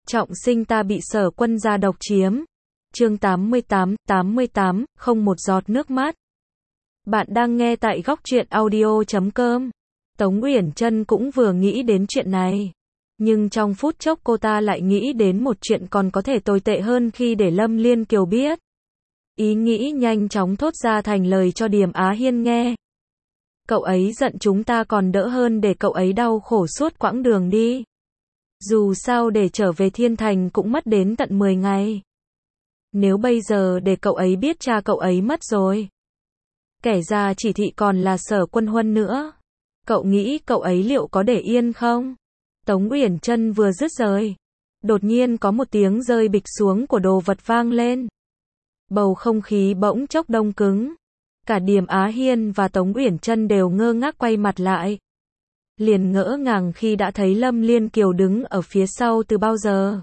Trọng sinh ta bị Sở Quân gia độc chiếm. Chương 88, không một giọt nước mắt. Bạn đang nghe tại Góc Truyện Audio.com. Tống Uyển Chân cũng vừa nghĩ đến chuyện này. Nhưng trong phút chốc cô ta lại nghĩ đến một chuyện còn có thể tồi tệ hơn khi để Lâm Liên Kiều biết. Ý nghĩ nhanh chóng thốt ra thành lời cho Điềm Á Hiên nghe. Cậu ấy giận chúng ta còn đỡ hơn để cậu ấy đau khổ suốt quãng đường đi. Dù sao để trở về Thiên Thành cũng mất đến tận 10 ngày. Nếu bây giờ để cậu ấy biết cha cậu ấy mất rồi. Kẻ ra chỉ thị còn là Sở Quân Huân nữa. Cậu nghĩ cậu ấy liệu có để yên không? Tống Uyển Chân vừa dứt lời. Đột nhiên có một tiếng rơi bịch xuống của đồ vật vang lên. Bầu không khí bỗng chốc đông cứng. Cả Điềm Á Hiên và Tống Uyển Chân đều ngơ ngác quay mặt lại. Liền ngỡ ngàng khi đã thấy Lâm Liên Kiều đứng ở phía sau từ bao giờ.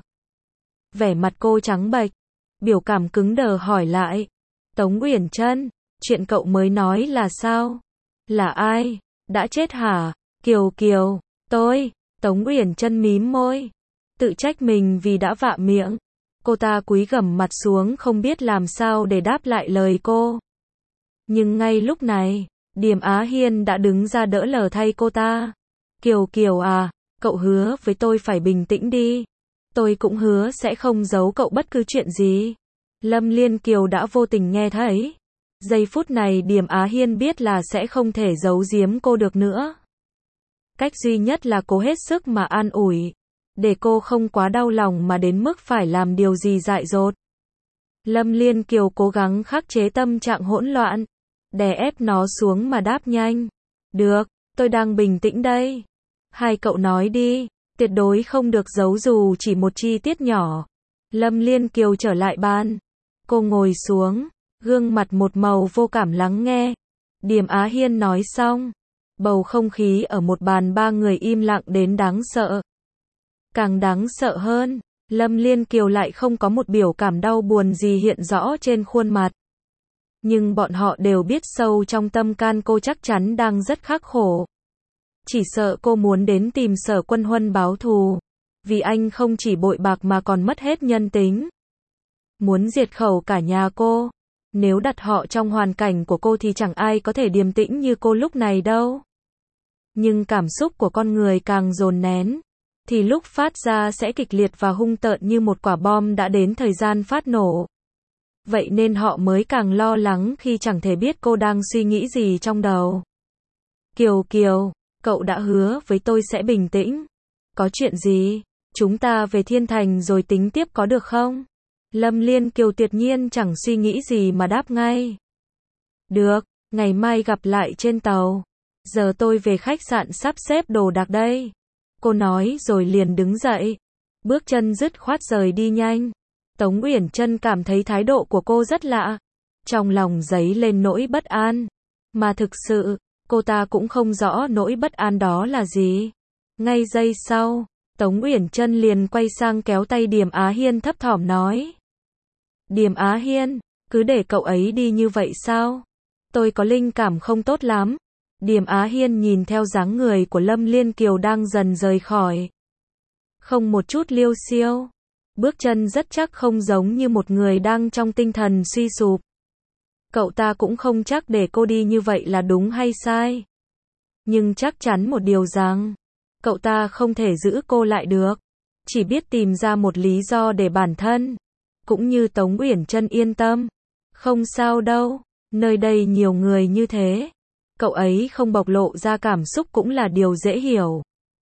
Vẻ mặt cô trắng bệch, biểu cảm cứng đờ hỏi lại. Tống Uyển Chân, chuyện cậu mới nói là sao? Là ai? Đã chết hả? Kiều, tôi. Tống Uyển Chân mím môi, tự trách mình vì đã vạ miệng. Cô ta cúi gằm mặt xuống không biết làm sao để đáp lại lời cô. Nhưng ngay lúc này, Điềm Á Hiên đã đứng ra đỡ lờ thay cô ta. Kiều à, cậu hứa với tôi phải bình tĩnh đi. Tôi cũng hứa sẽ không giấu cậu bất cứ chuyện gì. Lâm Liên Kiều đã vô tình nghe thấy. Giây phút này Điềm Á Hiên biết là sẽ không thể giấu giếm cô được nữa. Cách duy nhất là cố hết sức mà an ủi. Để cô không quá đau lòng mà đến mức phải làm điều gì dại dột. Lâm Liên Kiều cố gắng khắc chế tâm trạng hỗn loạn. Đè ép nó xuống mà đáp nhanh. Được, tôi đang bình tĩnh đây. Hai cậu nói đi, tuyệt đối không được giấu dù chỉ một chi tiết nhỏ. Lâm Liên Kiều trở lại bàn. Cô ngồi xuống, gương mặt một màu vô cảm lắng nghe. Điềm Á Hiên nói xong. Bầu không khí ở một bàn ba người im lặng đến đáng sợ. Càng đáng sợ hơn, Lâm Liên Kiều lại không có một biểu cảm đau buồn gì hiện rõ trên khuôn mặt. Nhưng bọn họ đều biết sâu trong tâm can cô chắc chắn đang rất khắc khổ. Chỉ sợ cô muốn đến tìm Sở Quân Huân báo thù. Vì anh không chỉ bội bạc mà còn mất hết nhân tính. Muốn diệt khẩu cả nhà cô. Nếu đặt họ trong hoàn cảnh của cô thì chẳng ai có thể điềm tĩnh như cô lúc này đâu. Nhưng cảm xúc của con người càng dồn nén, thì lúc phát ra sẽ kịch liệt và hung tợn như một quả bom đã đến thời gian phát nổ. Vậy nên họ mới càng lo lắng khi chẳng thể biết cô đang suy nghĩ gì trong đầu. Kiều, cậu đã hứa với tôi sẽ bình tĩnh. Có chuyện gì? Chúng ta về Thiên Thành rồi tính tiếp có được không? Lâm Liên Kiều tuyệt nhiên chẳng suy nghĩ gì mà đáp ngay. Được, ngày mai gặp lại trên tàu. Giờ tôi về khách sạn sắp xếp đồ đạc đây. Cô nói rồi liền đứng dậy. Bước chân dứt khoát rời đi nhanh. Tống Uyển Chân cảm thấy thái độ của cô rất lạ. Trong lòng dấy lên nỗi bất an. Mà thực sự, cô ta cũng không rõ nỗi bất an đó là gì. Ngay giây sau, Tống Uyển Chân liền quay sang kéo tay Điềm Á Hiên thấp thỏm nói. Điềm Á Hiên, cứ để cậu ấy đi như vậy sao? Tôi có linh cảm không tốt lắm. Điềm Á Hiên nhìn theo dáng người của Lâm Liên Kiều đang dần rời khỏi. Không một chút liêu xiêu. Bước chân rất chắc không giống như một người đang trong tinh thần suy sụp. Cậu ta cũng không chắc để cô đi như vậy là đúng hay sai. Nhưng chắc chắn một điều rằng, cậu ta không thể giữ cô lại được. Chỉ biết tìm ra một lý do để bản thân, cũng như Tống Uyển Chân yên tâm. Không sao đâu, nơi đây nhiều người như thế. Cậu ấy không bộc lộ ra cảm xúc cũng là điều dễ hiểu.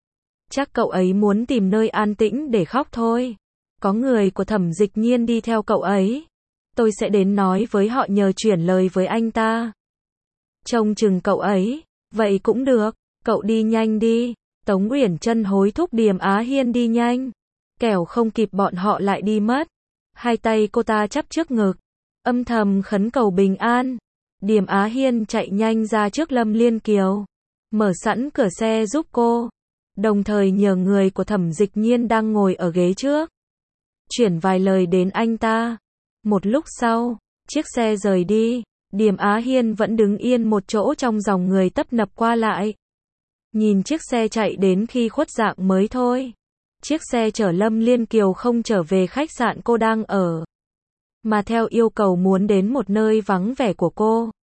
Chắc cậu ấy muốn tìm nơi an tĩnh để khóc thôi. Có người của Thẩm Dịch Nhiên đi theo cậu ấy. Tôi sẽ đến nói với họ nhờ chuyển lời với anh ta. Trông chừng cậu ấy. Vậy cũng được, cậu đi nhanh đi. Tống Uyển Chân hối thúc Điềm Á Hiên đi nhanh. Kẻo không kịp bọn họ lại đi mất. Hai tay cô ta chắp trước ngực, âm thầm khấn cầu bình an. Điềm Á Hiên chạy nhanh ra trước Lâm Liên Kiều, mở sẵn cửa xe giúp cô, đồng thời nhờ người của Thẩm Dịch Nhiên đang ngồi ở ghế trước, chuyển vài lời đến anh ta. Một lúc sau, chiếc xe rời đi, Điềm Á Hiên vẫn đứng yên một chỗ trong dòng người tấp nập qua lại. Nhìn chiếc xe chạy đến khi khuất dạng mới thôi. Chiếc xe chở Lâm Liên Kiều không trở về khách sạn cô đang ở, mà theo yêu cầu muốn đến một nơi vắng vẻ của cô.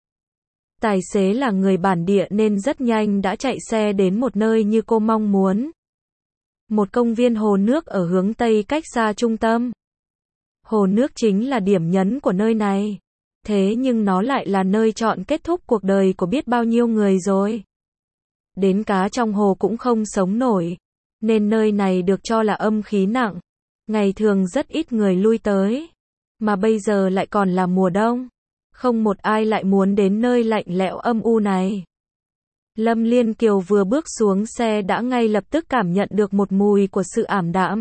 Tài xế là người bản địa nên rất nhanh đã chạy xe đến một nơi như cô mong muốn. Một công viên hồ nước ở hướng Tây cách xa trung tâm. Hồ nước chính là điểm nhấn của nơi này. Thế nhưng nó lại là nơi chọn kết thúc cuộc đời của biết bao nhiêu người rồi. Đến cá trong hồ cũng không sống nổi. Nên nơi này được cho là âm khí nặng. Ngày thường rất ít người lui tới. Mà bây giờ lại còn là mùa đông. Không một ai lại muốn đến nơi lạnh lẽo âm u này. Lâm Liên Kiều vừa bước xuống xe đã ngay lập tức cảm nhận được một mùi của sự ảm đạm.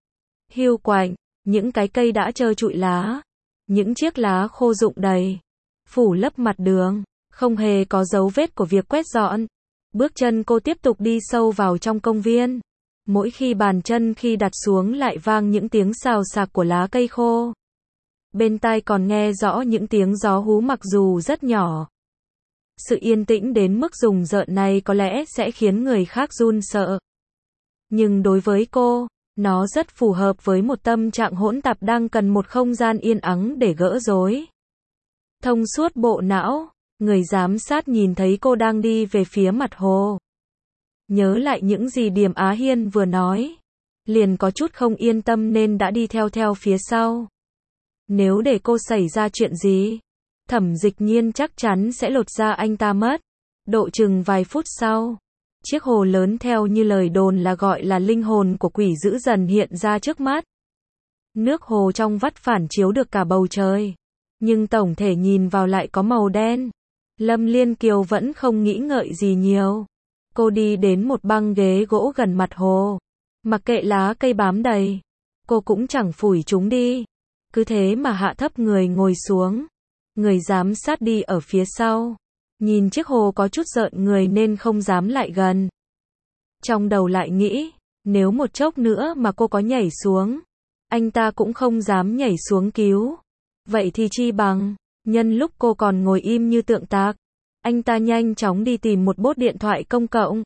Hiu quạnh, những cái cây đã trơ trụi lá. Những chiếc lá khô rụng đầy. Phủ lấp mặt đường. Không hề có dấu vết của việc quét dọn. Bước chân cô tiếp tục đi sâu vào trong công viên. Mỗi khi bàn chân khi đặt xuống lại vang những tiếng xào xạc của lá cây khô. Bên tai còn nghe rõ những tiếng gió hú mặc dù rất nhỏ. Sự yên tĩnh đến mức rùng rợn này có lẽ sẽ khiến người khác run sợ. Nhưng đối với cô, nó rất phù hợp với một tâm trạng hỗn tạp đang cần một không gian yên ắng để gỡ rối. Thông suốt bộ não, người giám sát nhìn thấy cô đang đi về phía mặt hồ. Nhớ lại những gì Điềm Á Hiên vừa nói. Liền có chút không yên tâm nên đã đi theo phía sau. Nếu để cô xảy ra chuyện gì, Thẩm Dịch Nhiên chắc chắn sẽ lột da anh ta mất. Độ chừng vài phút sau, chiếc hồ lớn theo như lời đồn là gọi là linh hồn của quỷ dữ dần hiện ra trước mắt. Nước hồ trong vắt phản chiếu được cả bầu trời, nhưng tổng thể nhìn vào lại có màu đen. Lâm Liên Kiều vẫn không nghĩ ngợi gì nhiều. Cô đi đến một băng ghế gỗ gần mặt hồ. Mặc kệ lá cây bám đầy, cô cũng chẳng phủi chúng đi. Cứ thế mà hạ thấp người ngồi xuống. Người giám sát đi ở phía sau. Nhìn chiếc hồ có chút rợn người nên không dám lại gần. Trong đầu lại nghĩ, nếu một chốc nữa mà cô có nhảy xuống, anh ta cũng không dám nhảy xuống cứu. Vậy thì chi bằng, nhân lúc cô còn ngồi im như tượng tạc, anh ta nhanh chóng đi tìm một bốt điện thoại công cộng.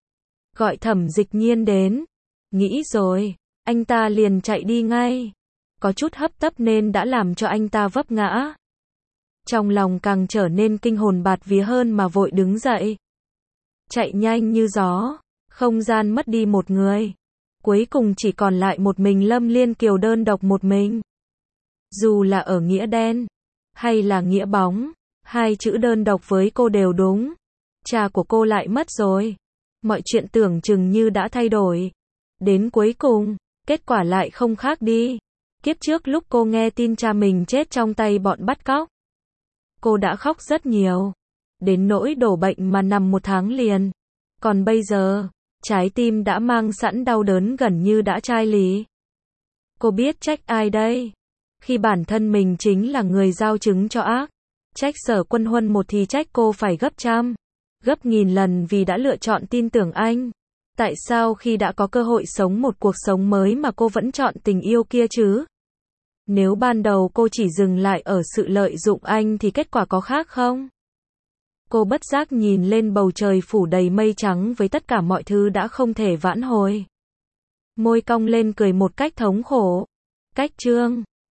Gọi Thẩm Dịch Nhiên đến. Nghĩ rồi, anh ta liền chạy đi ngay. Có chút hấp tấp nên đã làm cho anh ta vấp ngã. Trong lòng càng trở nên kinh hồn bạt vía hơn mà vội đứng dậy. Chạy nhanh như gió, không gian mất đi một người. Cuối cùng chỉ còn lại một mình Lâm Liên Kiều đơn độc một mình. Dù là ở nghĩa đen, hay là nghĩa bóng, hai chữ đơn độc với cô đều đúng. Cha của cô lại mất rồi. Mọi chuyện tưởng chừng như đã thay đổi. Đến cuối cùng, kết quả lại không khác đi. Kiếp trước lúc cô nghe tin cha mình chết trong tay bọn bắt cóc, cô đã khóc rất nhiều. Đến nỗi đổ bệnh mà nằm một tháng liền. Còn bây giờ, trái tim đã mang sẵn đau đớn gần như đã chai lì. Cô biết trách ai đây? Khi bản thân mình chính là người giao chứng cho ác. Trách Sở Quân Huân một thì trách cô phải gấp trăm, gấp nghìn lần vì đã lựa chọn tin tưởng anh. Tại sao khi đã có cơ hội sống một cuộc sống mới mà cô vẫn chọn tình yêu kia chứ? Nếu ban đầu cô chỉ dừng lại ở sự lợi dụng anh thì kết quả có khác không? Cô bất giác nhìn lên bầu trời phủ đầy mây trắng với tất cả mọi thứ đã không thể vãn hồi. Môi cong lên cười một cách thống khổ. Cách chương